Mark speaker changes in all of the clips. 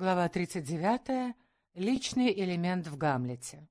Speaker 1: Глава 39. Личный элемент в Гамлете.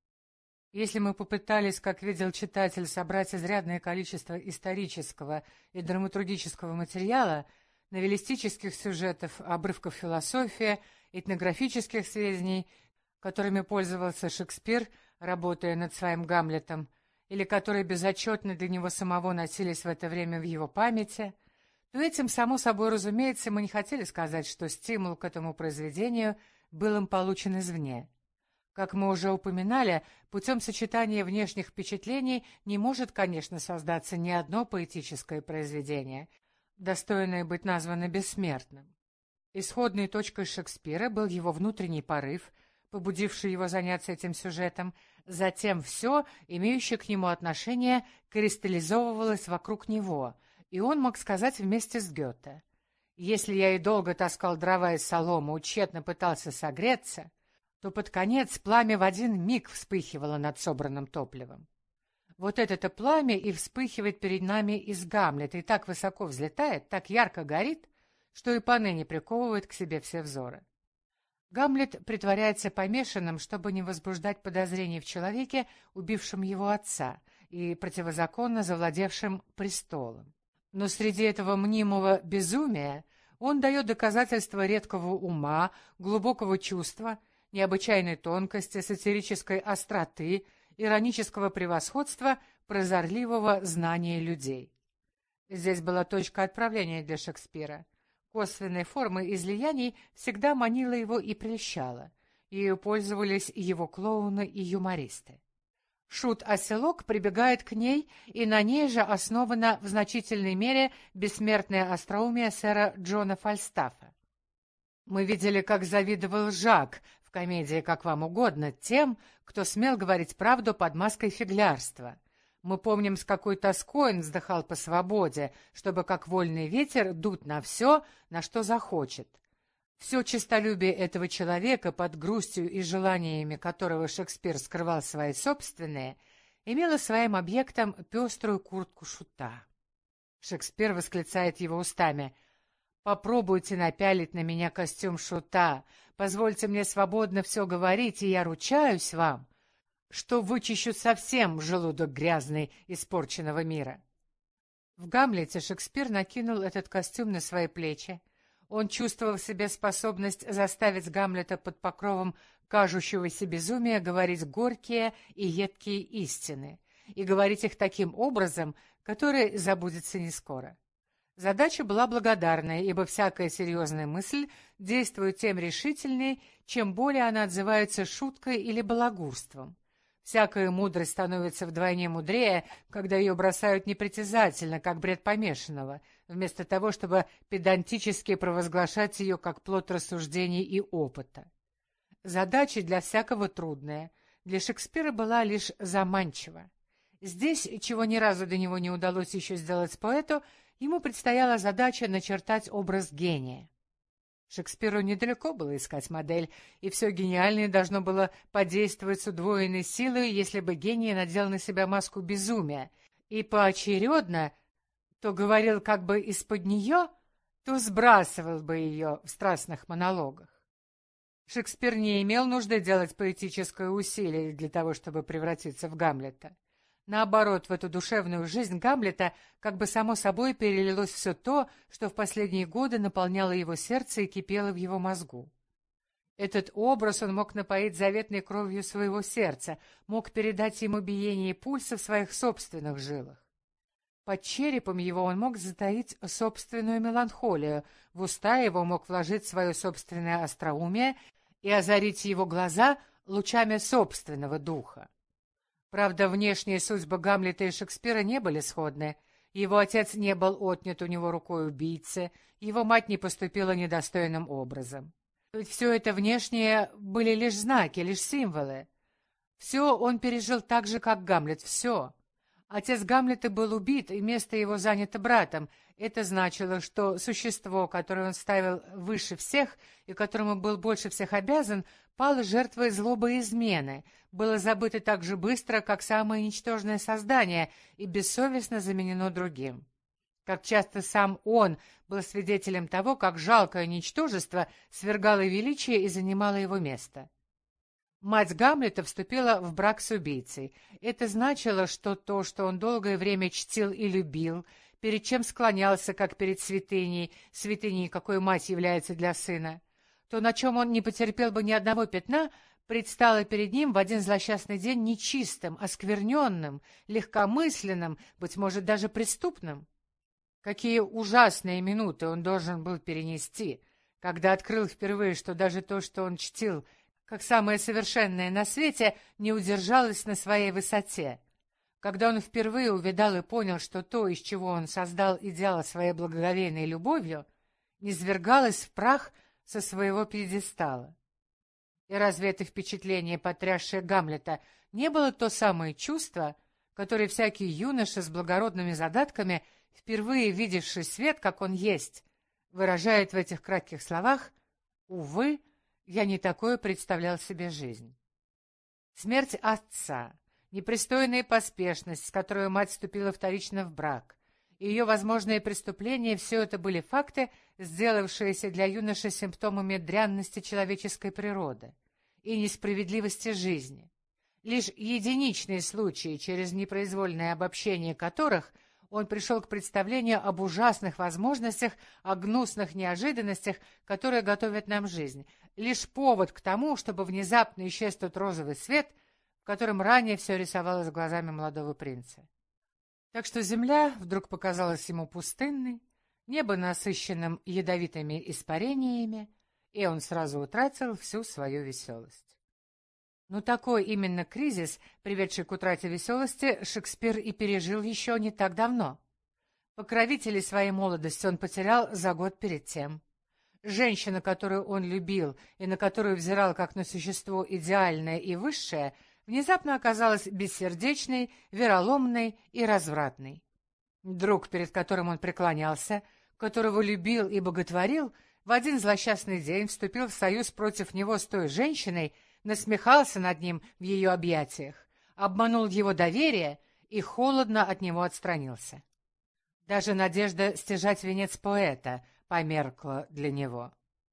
Speaker 1: Если мы попытались, как видел читатель, собрать изрядное количество исторического и драматургического материала, новеллистических сюжетов, обрывков философии, этнографических сведений, которыми пользовался Шекспир, работая над своим Гамлетом, или которые безотчетно для него самого носились в это время в его памяти, то этим, само собой разумеется, мы не хотели сказать, что стимул к этому произведению был им получен извне. Как мы уже упоминали, путем сочетания внешних впечатлений не может, конечно, создаться ни одно поэтическое произведение, достойное быть названо бессмертным. Исходной точкой Шекспира был его внутренний порыв, побудивший его заняться этим сюжетом, затем все, имеющее к нему отношение, кристаллизовывалось вокруг него, и он мог сказать вместе с Гёте: «Если я и долго таскал дрова из соломы, тщетно пытался согреться, то под конец пламя в один миг вспыхивало над собранным топливом». Вот это-то пламя и вспыхивает перед нами из Гамлета, и так высоко взлетает, так ярко горит, что и поныне приковывает к себе все взоры. Гамлет притворяется помешанным, чтобы не возбуждать подозрений в человеке, убившем его отца и противозаконно завладевшем престолом. Но среди этого мнимого безумия он дает доказательства редкого ума, глубокого чувства, необычайной тонкости, сатирической остроты, иронического превосходства, прозорливого знания людей. Здесь была точка отправления для Шекспира. Косвенной формой излияний всегда манила его и прельщала. Ею пользовались его клоуны и юмористы. Шут-оселок прибегает к ней, и на ней же основана в значительной мере бессмертное остроумие сэра Джона Фальстафа. Мы видели, как завидовал Жак в комедии «Как вам угодно» тем, кто смел говорить правду под маской фиглярства. Мы помним, с какой тоской он вздыхал по свободе, чтобы как вольный ветер дуть на все, на что захочет. Все честолюбие этого человека, под грустью и желаниями которого Шекспир скрывал свои собственные, имело своим объектом пеструю куртку шута. Шекспир восклицает его устами: «Попробуйте напялить на меня костюм шута, позвольте мне свободно все говорить, и я ручаюсь вам, что вычищу совсем желудок грязный испорченного мира». В «Гамлете» Шекспир накинул этот костюм на свои плечи. Он чувствовал в себе способность заставить Гамлета под покровом кажущегося безумия говорить горькие и едкие истины, и говорить их таким образом, который забудется не скоро. Задача была благодарная, ибо всякая серьезная мысль действует тем решительнее, чем более она отзывается шуткой или балагурством. Всякая мудрость становится вдвойне мудрее, когда ее бросают непритязательно, как бред помешанного, вместо того, чтобы педантически провозглашать ее как плод рассуждений и опыта. Задача для всякого трудная, для Шекспира была лишь заманчива. Здесь, чего ни разу до него не удалось еще сделать поэту, ему предстояла задача начертать образ гения. Шекспиру недалеко было искать модель, и все гениальное должно было подействовать с удвоенной силой, если бы гений надел на себя маску безумия, и поочередно то говорил как бы из-под нее, то сбрасывал бы ее в страстных монологах. Шекспир не имел нужды делать поэтическое усилие для того, чтобы превратиться в Гамлета. Наоборот, в эту душевную жизнь Гамлета как бы само собой перелилось все то, что в последние годы наполняло его сердце и кипело в его мозгу. Этот образ он мог напоить заветной кровью своего сердца, мог передать ему биение пульса в своих собственных жилах. Под черепом его он мог затаить собственную меланхолию, в уста его мог вложить свое собственное остроумие и озарить его глаза лучами собственного духа. Правда, внешние судьбы Гамлета и Шекспира не были сходны. Его отец не был отнят у него рукой убийцы, его мать не поступила недостойным образом. Ведь все это внешнее были лишь знаки, лишь символы. Все он пережил так же, как Гамлет, все. Отец Гамлета был убит, и место его занято братом. Это значило, что существо, которое он ставил выше всех и которому был больше всех обязан, пало жертвой злобы и измены, было забыто так же быстро, как самое ничтожное создание, и бессовестно заменено другим. Как часто сам он был свидетелем того, как жалкое ничтожество свергало величие и занимало его место. Мать Гамлета вступила в брак с убийцей. Это значило, что то, что он долгое время чтил и любил, перед чем склонялся, как перед святыней, святыней, какой мать является для сына, то, на чем он не потерпел бы ни одного пятна, предстало перед ним в один злосчастный день нечистым, оскверненным, легкомысленным, быть может, даже преступным. Какие ужасные минуты он должен был перенести, когда открыл впервые, что даже то, что он чтил, как самое совершенное на свете, не удержалось на своей высоте. Когда он впервые увидал и понял, что то, из чего он создал идеал своей благоговейной любовью, низвергалось в прах со своего пьедестала. И разве это впечатление, потрясшее Гамлета, не было то самое чувство, которое всякий юноша с благородными задатками, впервые видевший свет, как он есть, выражает в этих кратких словах: «Увы, я не такое представлял себе жизнь». Смерть отца, непристойная поспешность, с которой мать вступила вторично в брак, и ее возможные преступления — все это были факты, сделавшиеся для юноши симптомами дрянности человеческой природы и несправедливости жизни. Лишь единичные случаи, через непроизвольное обобщение которых он пришел к представлению об ужасных возможностях, о гнусных неожиданностях, которые готовят нам жизнь. Лишь повод к тому, чтобы внезапно исчез тот розовый свет, в котором ранее все рисовалось глазами молодого принца. Так что земля вдруг показалась ему пустынной, небо насыщенным ядовитыми испарениями, и он сразу утратил всю свою веселость. Но такой именно кризис, приведший к утрате веселости, Шекспир и пережил еще не так давно. Покровителей своей молодости он потерял за год перед тем. Женщина, которую он любил и на которую взирал как на существо идеальное и высшее, внезапно оказалась бессердечной, вероломной и развратной. Друг, перед которым он преклонялся, которого любил и боготворил, в один злосчастный день вступил в союз против него с той женщиной, насмехался над ним в ее объятиях, обманул его доверие и холодно от него отстранился. Даже надежда стяжать венец поэта померкла для него.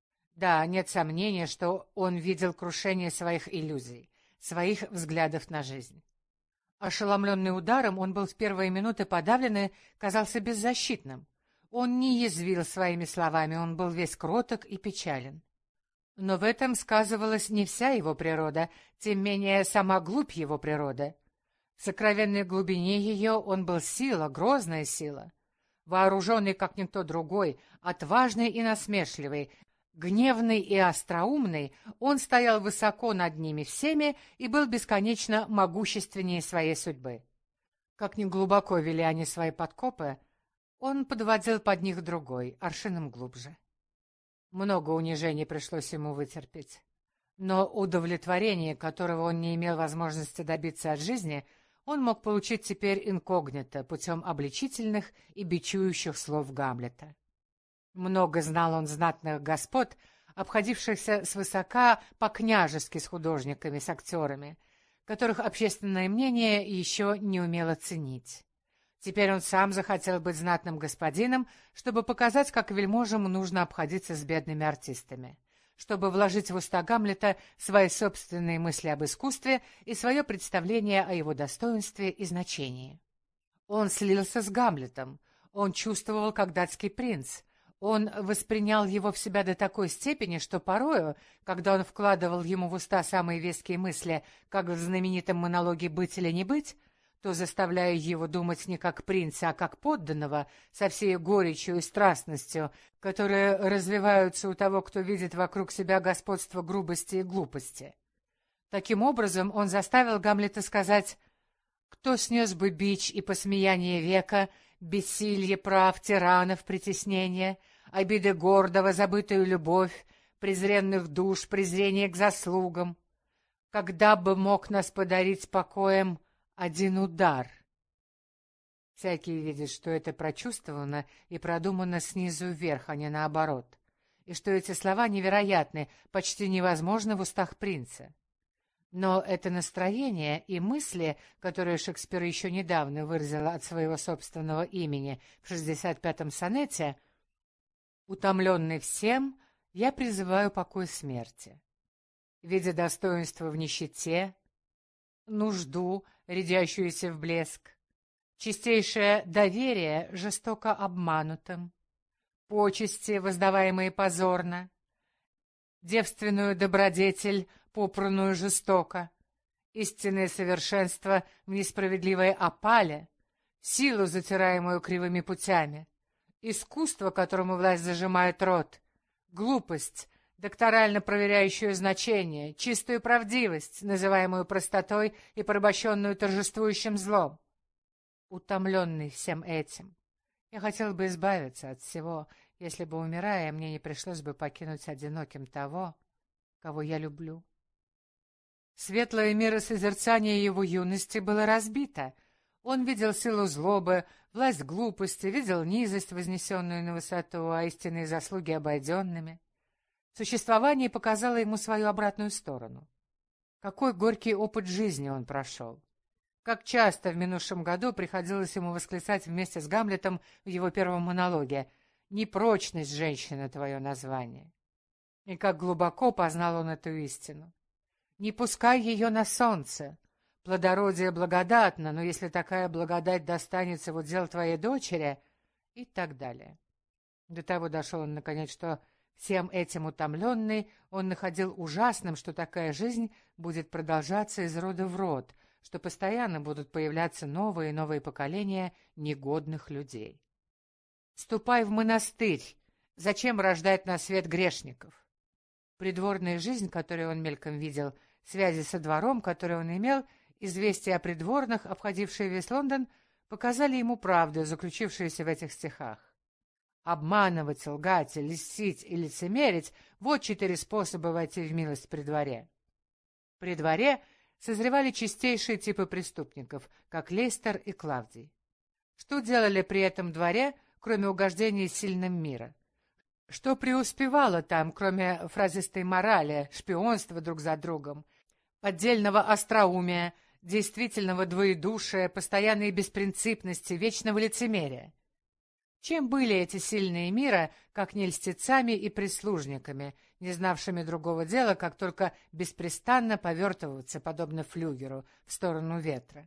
Speaker 1: Да, нет сомнения, что он видел крушение своих иллюзий, своих взглядов на жизнь. Ошеломленный ударом, он был в первые минуты подавлен и казался беззащитным. Он не язвил своими словами, он был весь кроток и печален. Но в этом сказывалась не вся его природа, тем менее сама глубь его природы. В сокровенной глубине ее он был сила, грозная сила. Вооруженный, как никто другой, отважный и насмешливый, гневный и остроумный, он стоял высоко над ними всеми и был бесконечно могущественнее своей судьбы. Как ни глубоко вели они свои подкопы, он подводил под них другой, аршином глубже. Много унижений пришлось ему вытерпеть. Но удовлетворение, которого он не имел возможности добиться от жизни, он мог получить теперь инкогнито, путем обличительных и бичующих слов Гамлета. Много знал он знатных господ, обходившихся свысока по-княжески с художниками, с актерами, которых общественное мнение еще не умело ценить. Теперь он сам захотел быть знатным господином, чтобы показать, как вельможам нужно обходиться с бедными артистами, чтобы вложить в уста Гамлета свои собственные мысли об искусстве и свое представление о его достоинстве и значении. Он слился с Гамлетом, он чувствовал, как датский принц, он воспринял его в себя до такой степени, что порою, когда он вкладывал ему в уста самые веские мысли, как в знаменитом монологе «Быть или не быть», то заставляя его думать не как принца, а как подданного, со всей горечью и страстностью, которые развиваются у того, кто видит вокруг себя господство грубости и глупости. Таким образом, он заставил Гамлета сказать: «Кто снес бы бич и посмеяние века, бессилье прав, тиранов, притеснение, обиды гордого, забытую любовь, презренных душ, презрение к заслугам? Когда бы мог нас подарить покоем один удар?» Всякий видит, что это прочувствовано и продумано снизу вверх, а не наоборот, и что эти слова невероятны, почти невозможны в устах принца. Но это настроение и мысли, которые Шекспир еще недавно выразил от своего собственного имени в 65-м сонете, «Утомленный всем, я призываю покой смерти. Видя достоинство в нищете, нужду, рядящуюся в блеск, чистейшее доверие жестоко обманутым, почести, воздаваемые позорно, девственную добродетель, попранную жестоко, истинное совершенство в несправедливой опале, силу, затираемую кривыми путями, искусство, которому власть зажимает рот, глупость, докторально проверяющую значение, чистую правдивость, называемую простотой и порабощенную торжествующим злом. Утомленный всем этим, я хотел бы избавиться от всего, если бы, умирая, мне не пришлось бы покинуть одиноким того, кого я люблю. Светлое миросозерцание его юности было разбито. Он видел силу злобы, власть глупости, видел низость, вознесенную на высоту, а истинные заслуги обойденными. Существование показало ему свою обратную сторону. Какой горький опыт жизни он прошел. Как часто в минувшем году приходилось ему восклицать вместе с Гамлетом в его первом монологе «Непрочность женщины — твое название». И как глубоко познал он эту истину. Не пускай ее на солнце. Плодородие благодатно, но если такая благодать достанется в удел твоей дочери, и так далее. До того дошел он, наконец, что всем этим утомленный он находил ужасным, что такая жизнь будет продолжаться из рода в род, что постоянно будут появляться новые и новые поколения негодных людей. «Ступай в монастырь! Зачем рождать на свет грешников?» Придворная жизнь, которую он мельком видел, связи со двором, который он имел, известия о придворных, обходившие весь Лондон, показали ему правду, заключившуюся в этих стихах. Обманывать, лгать, льстить и лицемерить — вот 4 способа войти в милость при дворе. При дворе созревали чистейшие типы преступников, как Лейстер и Клавдий. Что делали при этом дворе, кроме угождения сильным мира? Что преуспевало там, кроме фразистой морали, шпионства друг за другом, поддельного остроумия, действительного двоедушия, постоянной беспринципности, вечного лицемерия? Чем были эти сильные мира, как не льстецами и прислужниками, не знавшими другого дела, как только беспрестанно повертываться, подобно флюгеру, в сторону ветра?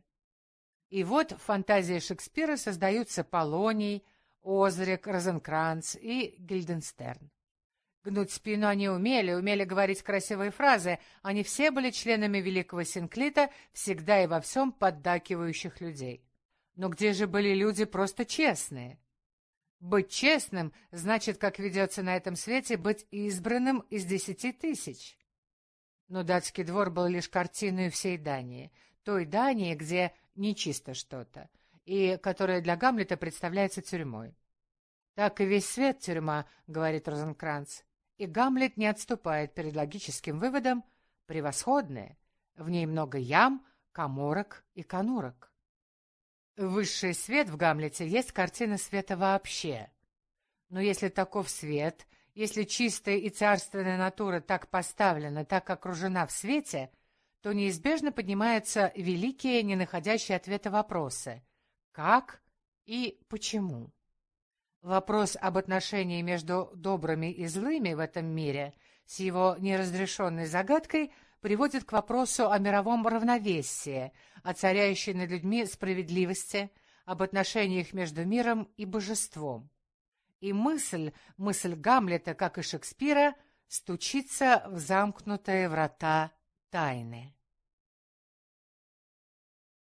Speaker 1: И вот в фантазии Шекспира создаются Полоний, Озрик, Розенкранц и Гильденстерн. Гнуть спину они умели говорить красивые фразы, они все были членами великого Синклита, всегда и во всем поддакивающих людей. Но где же были люди просто честные? Быть честным значит, как ведется на этом свете, быть избранным из 10 тысяч. Но датский двор был лишь картиной всей Дании, той Дании, где нечисто что-то, и которая для Гамлета представляется тюрьмой. «Так и весь свет тюрьма», — говорит Розенкранц, и Гамлет не отступает перед логическим выводом «превосходная, в ней много ям, каморок и конурок». Высший свет в Гамлете есть картина света вообще. Но если таков свет, если чистая и царственная натура так поставлена, так окружена в свете, то неизбежно поднимаются великие, не находящие ответа вопросы: как и почему? Вопрос об отношении между добрыми и злыми в этом мире с его неразрешенной загадкой приводит к вопросу о мировом равновесии, о царящей над людьми справедливости, об отношениях между миром и божеством. И мысль Гамлета, как и Шекспира, стучится в замкнутые врата тайны.